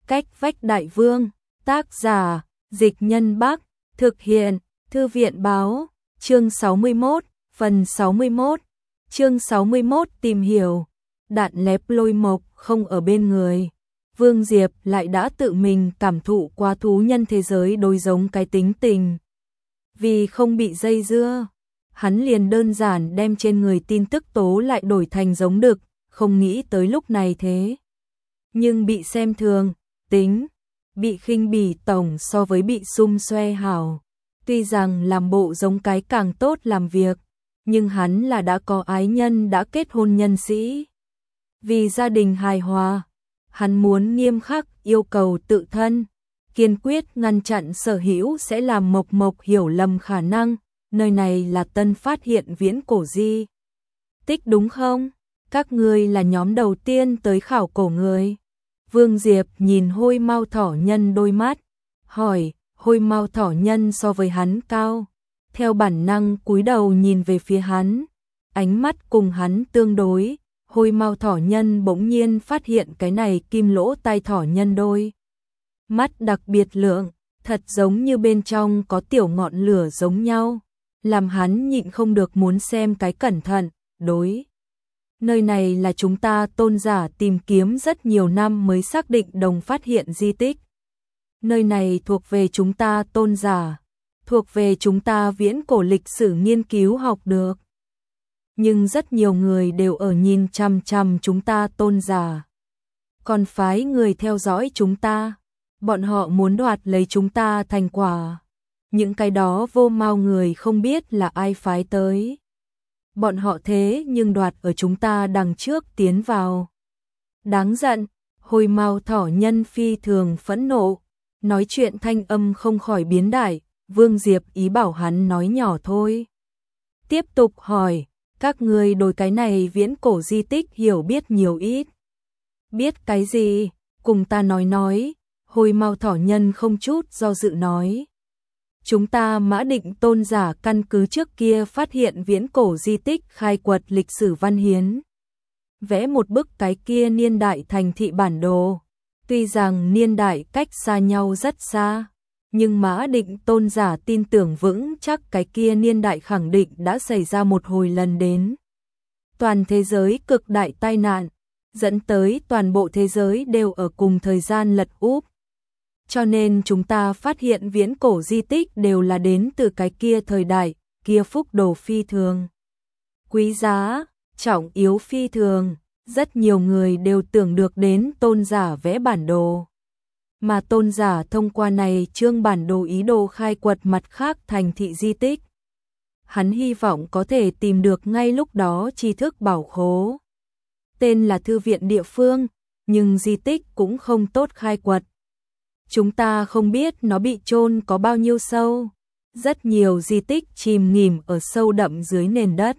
Cách vách đại vương, tác giả, Dịch Nhân Bắc, thực hiện, Thư viện báo, chương 61, phần 61, chương 61 tìm hiểu, đạn lép lôi mộc không ở bên người. Vương Diệp lại đã tự mình cảm thụ qua thú nhân thế giới đối giống cái tính tình. Vì không bị dây dưa, hắn liền đơn giản đem trên người tin tức tố lại đổi thành giống đực, không nghĩ tới lúc này thế. Nhưng bị xem thường, tính, bị khinh bỉ tổng so với bị xum xoe hảo. Tuy rằng làm bộ giống cái càng tốt làm việc, nhưng hắn là đã có ái nhân đã kết hôn nhân sĩ. Vì gia đình hài hòa, hắn muốn nghiêm khắc yêu cầu tự thân, kiên quyết ngăn chặn sở hữu sẽ làm Mộc Mộc hiểu lầm khả năng, nơi này là tân phát hiện viễn cổ di tích đúng không? Các ngươi là nhóm đầu tiên tới khảo cổ người. Vương Diệp nhìn Hôi Mao Thỏ Nhân đôi mắt, hỏi, Hôi Mao Thỏ Nhân so với hắn cao. Theo bản năng cúi đầu nhìn về phía hắn, ánh mắt cùng hắn tương đối, Hôi Mao Thỏ Nhân bỗng nhiên phát hiện cái này kim lỗ tai thỏ nhân đôi mắt đặc biệt lượng, thật giống như bên trong có tiểu ngọn lửa giống nhau, làm hắn nhịn không được muốn xem cái cẩn thận, đối. Nơi này là chúng ta tôn giả tìm kiếm rất nhiều năm mới xác định đồng phát hiện di tích. Nơi này thuộc về chúng ta tôn giả, thuộc về chúng ta viễn cổ lịch sử nghiên cứu học được. Nhưng rất nhiều người đều ở nhìn chằm chằm chúng ta tôn giả. Còn phái người theo dõi chúng ta, bọn họ muốn đoạt lấy chúng ta thành quả. Những cái đó vô mau người không biết là ai phái tới. Bọn họ thế nhưng đoạt ở chúng ta đằng trước tiến vào. Đáng giận, Hôi Mao Thỏ Nhân phi thường phẫn nộ, nói chuyện thanh âm không khỏi biến đại, Vương Diệp ý bảo hắn nói nhỏ thôi. Tiếp tục hỏi, các ngươi đối cái này viễn cổ di tích hiểu biết nhiều ít. Biết cái gì, cùng ta nói, Hôi Mao Thỏ Nhân không chút do dự nói. Chúng ta Mã Định tôn giả căn cứ trước kia phát hiện viễn cổ di tích khai quật lịch sử văn hiến. Vẽ một bức cái kia niên đại thành thị bản đồ. Tuy rằng niên đại cách xa nhau rất xa, nhưng Mã Định tôn giả tin tưởng vững chắc cái kia niên đại khẳng định đã xảy ra một hồi lần đến. Toàn thế giới cực đại tai nạn, dẫn tới toàn bộ thế giới đều ở cùng thời gian lật úp. Cho nên chúng ta phát hiện viễn cổ di tích đều là đến từ cái kia thời đại, kia phúc đồ phi thường. Quý giá, trọng yếu phi thường, rất nhiều người đều tưởng được đến tôn giả vẽ bản đồ. Mà tôn giả thông qua này chương bản đồ ý đồ khai quật mặt khác thành thị di tích. Hắn hy vọng có thể tìm được ngay lúc đó tri thức bảo khố. Tên là thư viện địa phương, nhưng di tích cũng không tốt khai quật. Chúng ta không biết nó bị chôn có bao nhiêu sâu. Rất nhiều di tích chìm nghỉm ở sâu đậm dưới nền đất.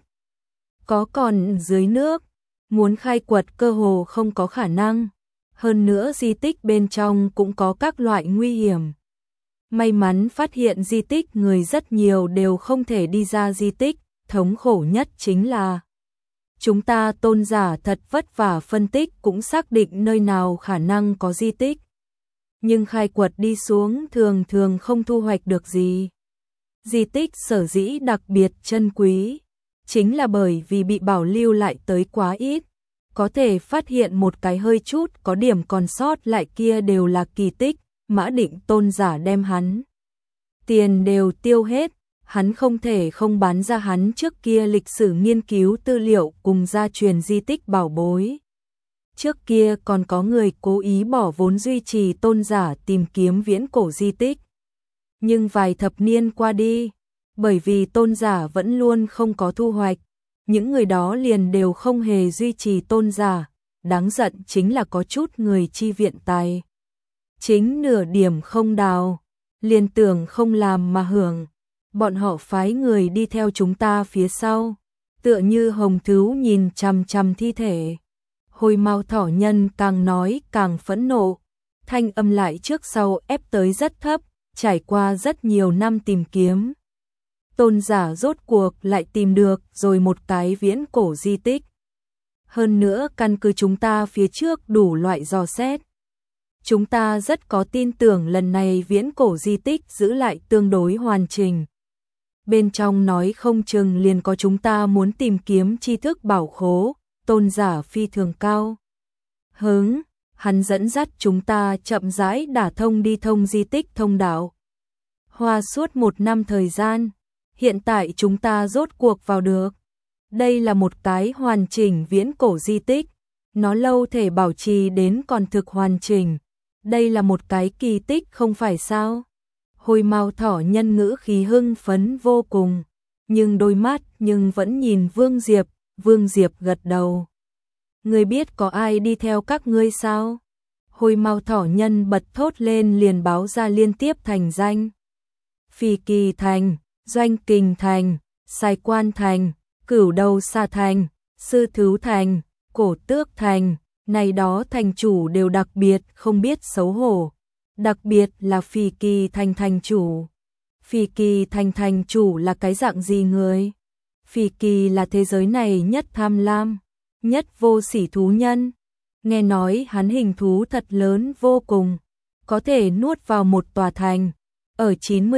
Có còn dưới nước, muốn khai quật cơ hồ không có khả năng. Hơn nữa di tích bên trong cũng có các loại nguy hiểm. May mắn phát hiện di tích người rất nhiều đều không thể đi ra di tích, thống khổ nhất chính là chúng ta tôn giả thật vất vả phân tích cũng xác định nơi nào khả năng có di tích. Nhưng khai quật đi xuống thường thường không thu hoạch được gì. Di tích sở dĩ đặc biệt chân quý, chính là bởi vì bị bảo lưu lại tới quá ít. Có thể phát hiện một cái hơi chút có điểm còn sót lại kia đều là kỳ tích, Mã Định tôn giả đem hắn. Tiền đều tiêu hết, hắn không thể không bán ra hắn trước kia lịch sử nghiên cứu tư liệu cùng gia truyền di tích bảo bối. Trước kia còn có người cố ý bỏ vốn duy trì tôn giả tìm kiếm viễn cổ di tích. Nhưng vài thập niên qua đi, bởi vì tôn giả vẫn luôn không có thu hoạch, những người đó liền đều không hề duy trì tôn giả. Đáng giận chính là có chút người chi viện tài chính nửa điểm không đào, liền tưởng không làm mà hưởng. Bọn họ phái người đi theo chúng ta phía sau, tựa như hồng thứu nhìn chằm chằm thi thể. Hôi Mao Thỏ Nhân càng nói càng phẫn nộ, thanh âm lại trước sau ép tới rất thấp, trải qua rất nhiều năm tìm kiếm. Tôn giả rốt cuộc lại tìm được rồi một cái viễn cổ di tích. Hơn nữa căn cứ chúng ta phía trước đủ loại dò xét. Chúng ta rất có tin tưởng lần này viễn cổ di tích giữ lại tương đối hoàn chỉnh. Bên trong nói không chừng liền có chúng ta muốn tìm kiếm tri thức bảo khố, tôn giả phi thường cao. Hứng, hắn dẫn dắt chúng ta chậm rãi đả thông đi thông di tích thông đạo. Hoa suốt 1 năm thời gian, hiện tại chúng ta rốt cuộc vào được. Đây là một cái hoàn chỉnh viễn cổ di tích, nó lâu thể bảo trì đến còn thực hoàn chỉnh. Đây là một cái kỳ tích không phải sao? Hồi Mao Thỏ Nhân ngữ khí hưng phấn vô cùng, nhưng đôi mắt nhưng vẫn nhìn Vương Diệp, Vương Diệp gật đầu. Ngươi biết có ai đi theo các ngươi sao? Hồi Mao Thỏ Nhân bật thốt lên liền báo ra liên tiếp thành danh. Phi Kỳ Thành, Doanh Kình Thành, Sai Quan Thành, Cửu Đầu Sa Thành, Sư Thứ Thành, Cổ Tước Thành, này đó thành chủ đều đặc biệt không biết xấu hổ. Đặc biệt là Phi Kỳ Thành thành chủ. Phi Kỳ Thành thành chủ là cái dạng gì người? Phi Kỳ là thế giới này nhất tham lam, nhất vô sỉ thú nhân. Nghe nói hắn hình thú thật lớn vô cùng, có thể nuốt vào một tòa thành. Ở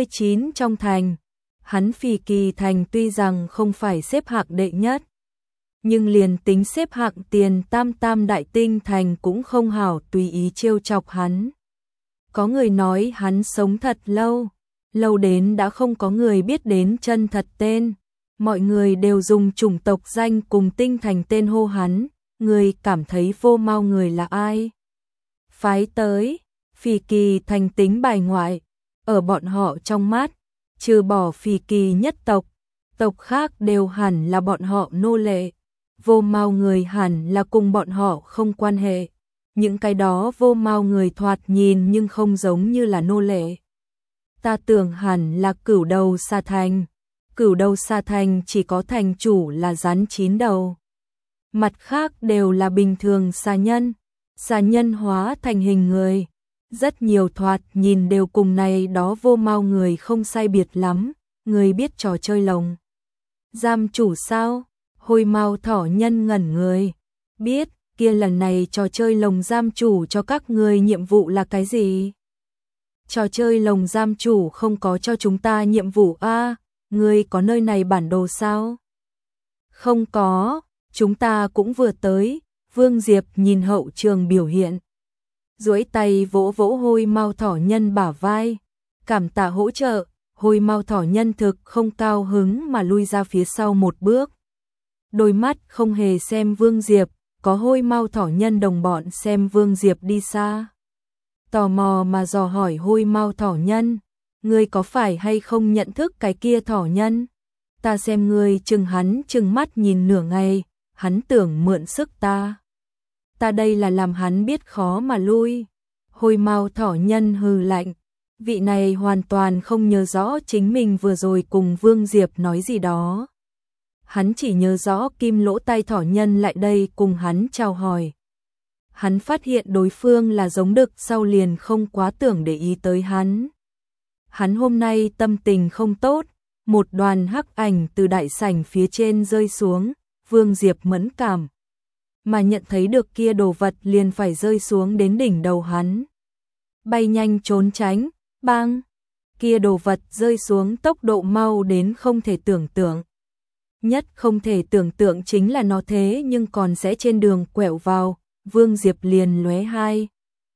99 trong thành, hắn Phi Kỳ Thành tuy rằng không phải xếp hạng đệ nhất, nhưng liền tính xếp hạng tiền tam đại tinh thành cũng không hảo tùy ý trêu chọc hắn. Có người nói hắn sống thật lâu, lâu đến đã không có người biết đến chân thật tên. Mọi người đều dùng chủng tộc danh cùng tinh thành tên hô hắn, người cảm thấy Vô Mao người là ai? Phái tới, Phi Kỳ Thành tính bài ngoại, ở bọn họ trong mắt, trừ bỏ Phi Kỳ nhất tộc, tộc khác đều hẳn là bọn họ nô lệ. Vô Mao người hẳn là cùng bọn họ không quan hệ. Những cái đó Vô Mao người thoạt nhìn nhưng không giống như là nô lệ. Ta tưởng hẳn là Cửu Đầu Sa Thành. Cửu Đầu Sa Thành chỉ có thành chủ là rắn 9 đầu. Mặt khác đều là bình thường xà nhân hóa thành hình người. Rất nhiều thoạt nhìn đều cùng này đó Vô Mao người không sai biệt lắm. Người biết trò chơi lồng giam chủ sao? Hồi Mao Thỏ Nhân ngẩn người. Biết, kia lần này trò chơi lồng giam chủ cho các người nhiệm vụ là cái gì? Trò chơi lồng giam chủ không có cho chúng ta nhiệm vụ a, ngươi có nơi này bản đồ sao? Không có, chúng ta cũng vừa tới. Vương Diệp nhìn hậu trường biểu hiện, duỗi tay vỗ vỗ Hồi Mao Thỏ Nhân bả vai, cảm tạ hỗ trợ. Hồi Mao Thỏ Nhân thực không cao hứng mà lui ra phía sau một bước. Đôi mắt không hề xem Vương Diệp, có Hồi Mao Thỏ Nhân đồng bọn xem Vương Diệp đi xa. Tò mò mà dò hỏi Hồi Mao Thỏ Nhân, ngươi có phải hay không nhận thức cái kia thỏ nhân? Ta xem ngươi chừng hắn chừng mắt nhìn nửa ngày, hắn tưởng mượn sức ta. Ta đây là làm hắn biết khó mà lui. Hồi Mao Thỏ Nhân hừ lạnh, vị này hoàn toàn không nhớ rõ chính mình vừa rồi cùng Vương Diệp nói gì đó. Hắn chỉ nhớ rõ Kim Lỗ Tai Thỏ Nhân lại đây cùng hắn chào hỏi. Hắn phát hiện đối phương là giống đực sau liền không quá tưởng để ý tới hắn. Hắn hôm nay tâm tình không tốt, một đoàn hắc ảnh từ đại sảnh phía trên rơi xuống, Vương Diệp mẫn cảm. Mà nhận thấy được kia đồ vật liền phải rơi xuống đến đỉnh đầu hắn. Bay nhanh trốn tránh, bang! Kia đồ vật rơi xuống tốc độ mau đến không thể tưởng tượng. Nhất không thể tưởng tượng chính là nó thế nhưng còn sẽ trên đường quẹo vào, Vương Diệp liền lóe 2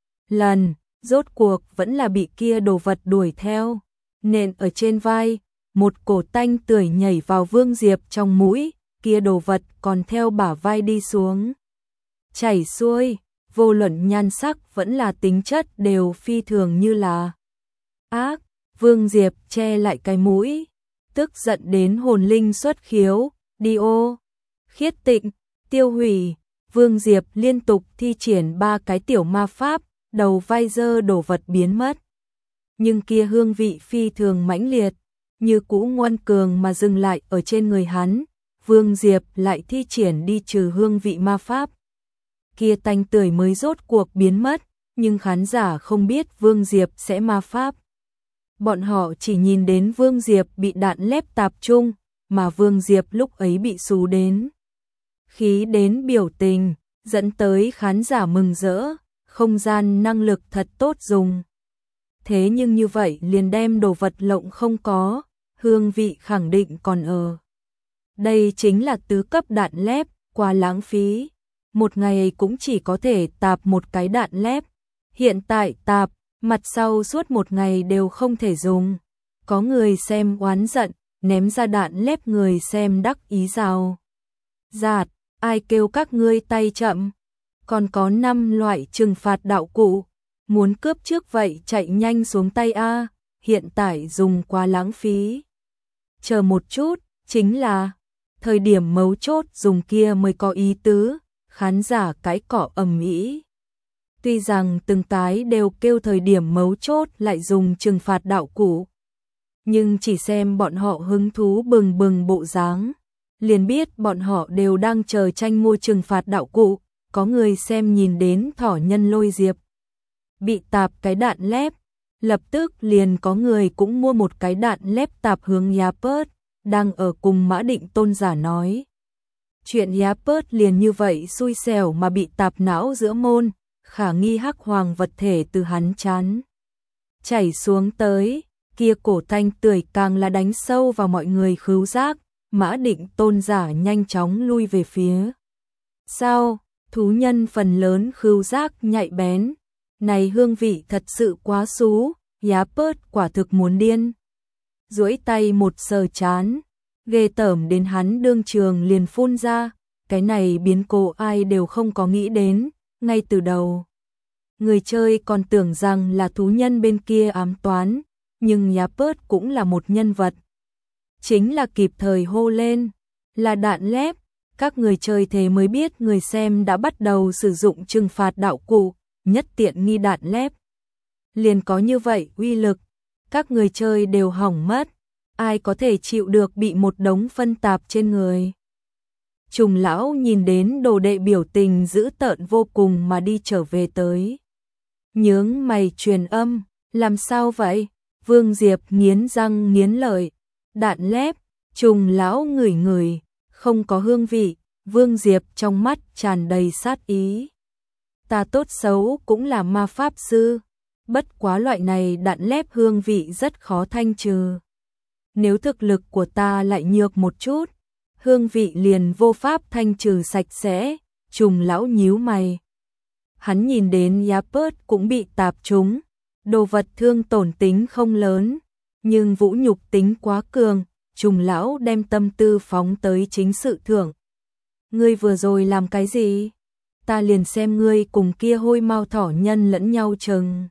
lần, rốt cuộc vẫn là bị kia đồ vật đuổi theo, nện ở trên vai, một cổ tanh tưởi nhảy vào Vương Diệp trong mũi, kia đồ vật còn theo bả vai đi xuống. Chảy xuôi, vô luận nhan sắc vẫn là tính chất đều phi thường như là ác. Vương Diệp che lại cái mũi, tức giận đến hồn linh xuất khiếu, đi ô, khiết tịnh, tiêu hủy. Vương Diệp liên tục thi triển 3 cái tiểu ma pháp, đầu vai dơ đổ vật biến mất. Nhưng kia hương vị phi thường mãnh liệt, như cũ ngoan cường mà dừng lại ở trên người hắn. Vương Diệp lại thi triển đi trừ hương vị ma pháp. Kia tanh tưởi mới rốt cuộc biến mất, nhưng khán giả không biết Vương Diệp sẽ ma pháp. Bọn họ chỉ nhìn đến Vương Diệp bị đạn lép tạp trung, mà Vương Diệp lúc ấy bị xú đến khí đến biểu tình, dẫn tới khán giả mừng rỡ, không gian năng lực thật tốt dùng. Thế nhưng như vậy liền đem đồ vật lộng không có, hương vị khẳng định còn ở. Đây chính là tứ cấp đạn lép, quá lãng phí. Một ngày cũng chỉ có thể tạp một cái đạn lép. Hiện tại tạp, mặt sau suốt một ngày đều không thể dùng. Có người xem oán giận, ném ra đạn lép, người xem đắc ý rào rạt, ai kêu các ngươi tay chậm. Còn có 5 loại trừng phạt đạo cụ, muốn cướp trước vậy chạy nhanh xuống tay a, hiện tại dùng quá lãng phí. Chờ một chút, chính là thời điểm mấu chốt dùng kia mới có ý tứ, khán giả cãi cọ ầm ĩ. Tuy rằng từng cái đều kêu thời điểm mấu chốt lại dùng trừng phạt đạo cụ, nhưng chỉ xem bọn họ hứng thú bừng bừng bộ dáng, liền biết bọn họ đều đang chờ tranh mua trừng phạt đạo cụ. Có người xem nhìn đến thỏ nhân lôi diệp bị tạp cái đạn lép, lập tức liền có người cũng mua một cái đạn lép tạp hướng Yapert, đang ở cùng Mã Định Tôn giả nói. Chuyện Yapert liền như vậy xui xẻo mà bị tạp não giữa môn, khả nghi hắc hoàng vật thể từ hắn chán chảy xuống tới, kia cổ thanh tươi càng là đánh sâu vào mọi người khứu giác. Mã Định Tôn giả nhanh chóng lui về phía sau. Thú nhân phần lớn khứu giác nhạy bén, này hương vị thật sự quá xú, Yapert quả thực muốn điên. Duỗi tay một sờ chán, ghê tởm đến hắn đương trường liền phun ra, cái này biến cố ai đều không có nghĩ đến, ngay từ đầu. Người chơi còn tưởng rằng là thú nhân bên kia ám toán, nhưng Yapert cũng là một nhân vật. Chính là kịp thời hô lên, là đạn lép. Các người chơi thế mới biết người xem đã bắt đầu sử dụng trừng phạt đạo cụ, nhất tiện nghi đạn lép. Liền có như vậy uy lực, các người chơi đều hỏng mất, ai có thể chịu được bị một đống phân tạp trên người. Trùng lão nhìn đến đồ đệ biểu tình dữ tợn vô cùng mà đi trở về tới. Nhướng mày truyền âm, làm sao vậy? Vương Diệp nghiến răng nghiến lợi, đạn lép, trùng lão ngửi ngửi. Không có hương vị, Vương Diệp trong mắt tràn đầy sát ý. Ta tốt xấu cũng là ma pháp sư, bất quá loại này đạn lép hương vị rất khó thanh trừ. Nếu thực lực của ta lại nhược một chút, hương vị liền vô pháp thanh trừ sạch sẽ. Trùng lão nhíu mày. Hắn nhìn đến Yapert cũng bị tạp trúng, đồ vật thương tổn tính không lớn, nhưng vũ nhục tính quá cường. Trùng lão đem tâm tư phóng tới chính sự thưởng. Ngươi vừa rồi làm cái gì? Ta liền xem ngươi cùng kia hôi mau thỏ nhân lẫn nhau chừng.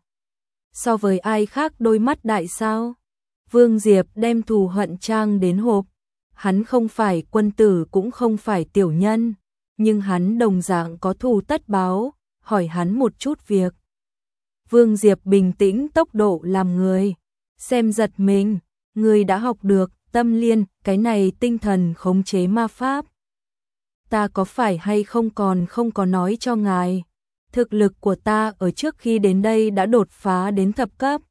So với ai khác đôi mắt đại sao? Vương Diệp đem thù hận trang đến hộp. Hắn không phải quân tử cũng không phải tiểu nhân, nhưng hắn đồng dạng có thù tất báo, hỏi hắn một chút việc. Vương Diệp bình tĩnh tốc độ làm người xem giật mình, ngươi đã học được tâm liên, cái này tinh thần khống chế ma pháp. Ta có phải hay không còn không có nói cho ngài, thực lực của ta ở trước khi đến đây đã đột phá đến thập cấp.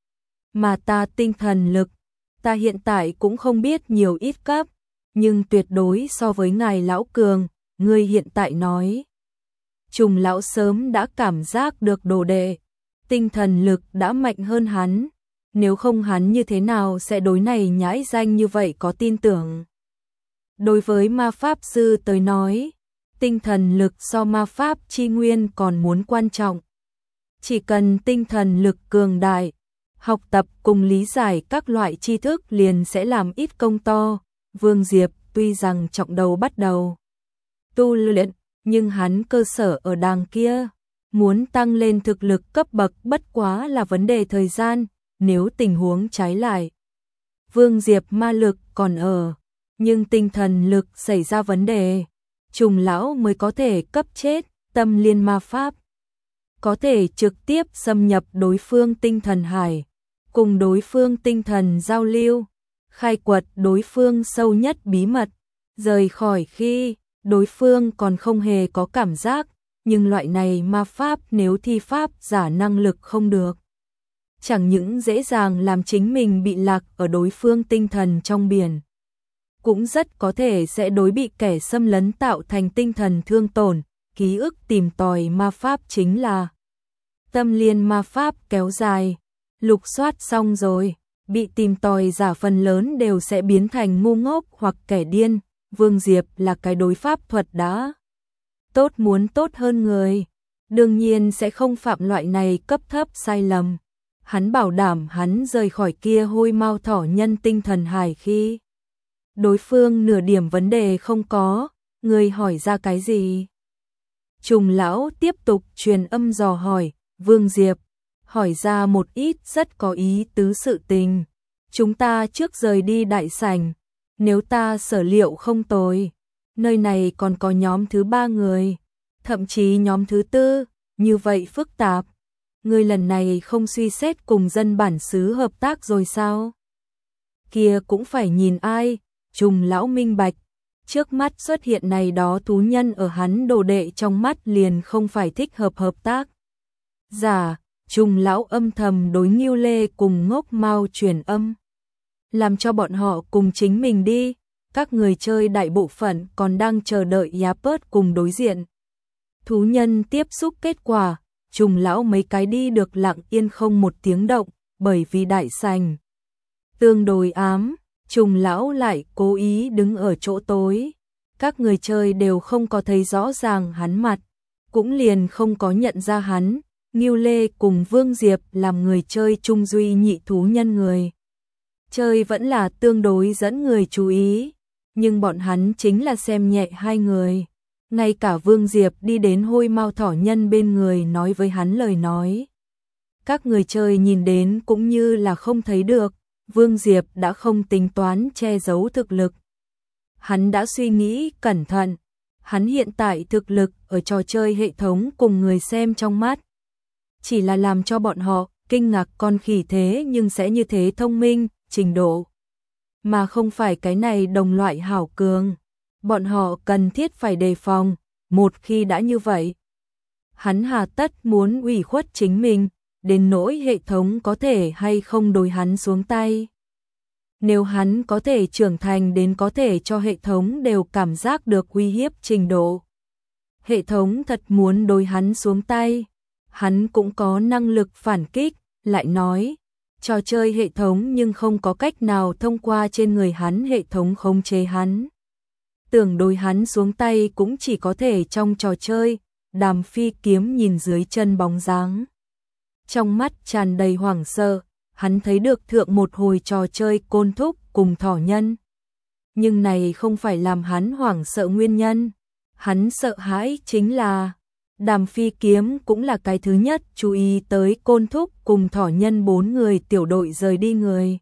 Mà ta tinh thần lực, ta hiện tại cũng không biết nhiều ít cấp, nhưng tuyệt đối so với ngài lão cường, ngươi hiện tại nói. Trùng lão sớm đã cảm giác được đồ đệ, tinh thần lực đã mạnh hơn hắn. Nếu không hắn như thế nào sẽ đối này nhãi danh như vậy có tin tưởng. Đối với ma pháp sư tới nói, tinh thần lực so ma pháp chi nguyên còn muốn quan trọng. Chỉ cần tinh thần lực cường đại, học tập cùng lý giải các loại tri thức liền sẽ làm ít công to. Vương Diệp tuy rằng trọng đầu bắt đầu tu luyện, nhưng hắn cơ sở ở đàng kia. Muốn tăng lên thực lực cấp bậc bất quá là vấn đề thời gian. Nếu tình huống trái lại, Vương Diệp ma lực còn ở, nhưng tinh thần lực xảy ra vấn đề, trùng lão mới có thể cấp chết. Tâm liên ma pháp có thể trực tiếp xâm nhập đối phương tinh thần hải, cùng đối phương tinh thần giao lưu, khai quật đối phương sâu nhất bí mật, rời khỏi khi đối phương còn không hề có cảm giác. Nhưng loại này ma pháp nếu thi pháp giả năng lực không được, chẳng những dễ dàng làm chính mình bị lạc ở đối phương tinh thần trong biển, cũng rất có thể sẽ đối bị kẻ xâm lấn tạo thành tinh thần thương tổn. Ký ức tìm tòi ma pháp chính là Tâm liên ma pháp kéo dài, lục soát xong rồi, bị tìm tòi giả phần lớn đều sẽ biến thành ngu ngốc hoặc kẻ điên. Vương Diệp là cái đối pháp thuật đã tốt muốn tốt hơn người, đương nhiên sẽ không phạm loại này cấp thấp sai lầm. Hắn bảo đảm hắn rời khỏi kia hôi mau thỏ nhân tinh thần hải khi đối phương nửa điểm vấn đề không có. Người hỏi ra cái gì? Trùng lão tiếp tục truyền âm dò hỏi. Vương Diệp hỏi ra một ít rất có ý tứ sự tình. Chúng ta trước rời đi đại sảnh, nếu ta sở liệu không tồi, nơi này còn có nhóm thứ 3 người, thậm chí nhóm thứ 4, như vậy phức tạp. Ngươi lần này không suy xét cùng dân bản xứ hợp tác rồi sao? Kia cũng phải nhìn ai. Trùng lão minh bạch, trước mắt xuất hiện này đó thú nhân ở hắn đồ đệ trong mắt liền không phải thích hợp tác. Giả, Trùng lão âm thầm đối Ngưu Lê cùng Ngốc Mao truyền âm, làm cho bọn họ cùng chính mình đi. Các người chơi đại bộ phận còn đang chờ đợi Yapert cùng đối diện thú nhân tiếp xúc kết quả. Trùng lão mấy cái đi được lặng yên không một tiếng động, bởi vì đại sảnh tương đối ám. Trùng lão lại cố ý đứng ở chỗ tối, các người chơi đều không có thấy rõ ràng hắn mặt, cũng liền không có nhận ra hắn. Ngưu Lê cùng Vương Diệp làm người chơi trung duy nhị thú nhân người chơi vẫn là tương đối dẫn người chú ý, nhưng bọn hắn chính là xem nhẹ hai người. Ngay cả Vương Diệp đi đến hôi mau thỏ nhân bên người nói với hắn lời nói, các người chơi nhìn đến cũng như là không thấy được. Vương Diệp đã không tính toán che giấu thực lực. Hắn đã suy nghĩ cẩn thận. Hắn hiện tại thực lực ở trò chơi hệ thống cùng người xem trong mắt chỉ là làm cho bọn họ kinh ngạc con khỉ thế nhưng sẽ như thế thông minh, trình độ mà không phải cái này đồng loại hảo cường. Bọn họ cần thiết phải đề phòng, một khi đã như vậy, hắn hà tất muốn ủy khuất chính mình, đến nỗi hệ thống có thể hay không đối hắn xuống tay. Nếu hắn có thể trưởng thành đến có thể cho hệ thống đều cảm giác được uy hiếp trình độ, hệ thống thật muốn đối hắn xuống tay, hắn cũng có năng lực phản kích. Lại nói, trò chơi hệ thống nhưng không có cách nào thông qua trên người hắn hệ thống khống chế hắn. Tưởng đối hắn xuống tay cũng chỉ có thể trong trò chơi. Đàm Phi Kiếm nhìn dưới chân bóng dáng, trong mắt tràn đầy hoảng sợ. Hắn thấy được thượng một hồi trò chơi côn thúc cùng thỏ nhân, nhưng này không phải làm hắn hoảng sợ nguyên nhân. Hắn sợ hãi chính là Đàm Phi Kiếm cũng là cái thứ nhất chú ý tới côn thúc cùng thỏ nhân 4 người tiểu đội rời đi người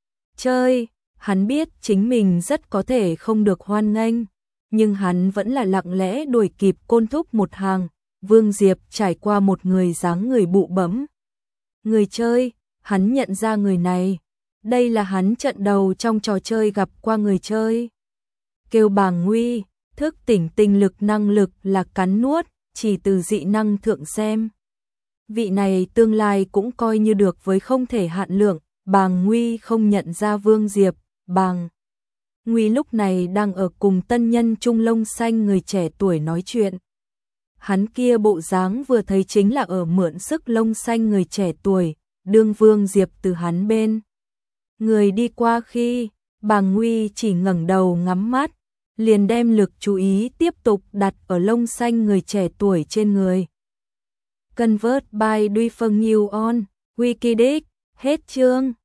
chơi. Hắn biết chính mình rất có thể không được hoan nghênh, nhưng hắn vẫn là lặng lẽ đuổi kịp côn thúc một hàng. Vương Diệp trải qua một người dáng người bụ bẫm người chơi, hắn nhận ra người này. Đây là hắn trận đầu trong trò chơi gặp qua người chơi. Kêu Bàng Nguy, thức tỉnh tinh lực năng lực là cắn nuốt, chỉ từ dị năng thượng xem. Vị này tương lai cũng coi như được với không thể hạn lượng. Bàng Nguy không nhận ra Vương Diệp. Bàng Nguy lúc này đang ở cùng tân nhân trung lông xanh người trẻ tuổi nói chuyện. Hắn kia bộ dáng vừa thấy chính là ở mượn sức lông xanh người trẻ tuổi. Đương Vương Diệp từ hắn bên người đi qua khi Bàng Nguy chỉ ngẩng đầu ngắm mắt, liền đem lực chú ý tiếp tục đặt ở lông xanh người trẻ tuổi trên người. Convert by Duy Phân New On Wikidex. Hết chương.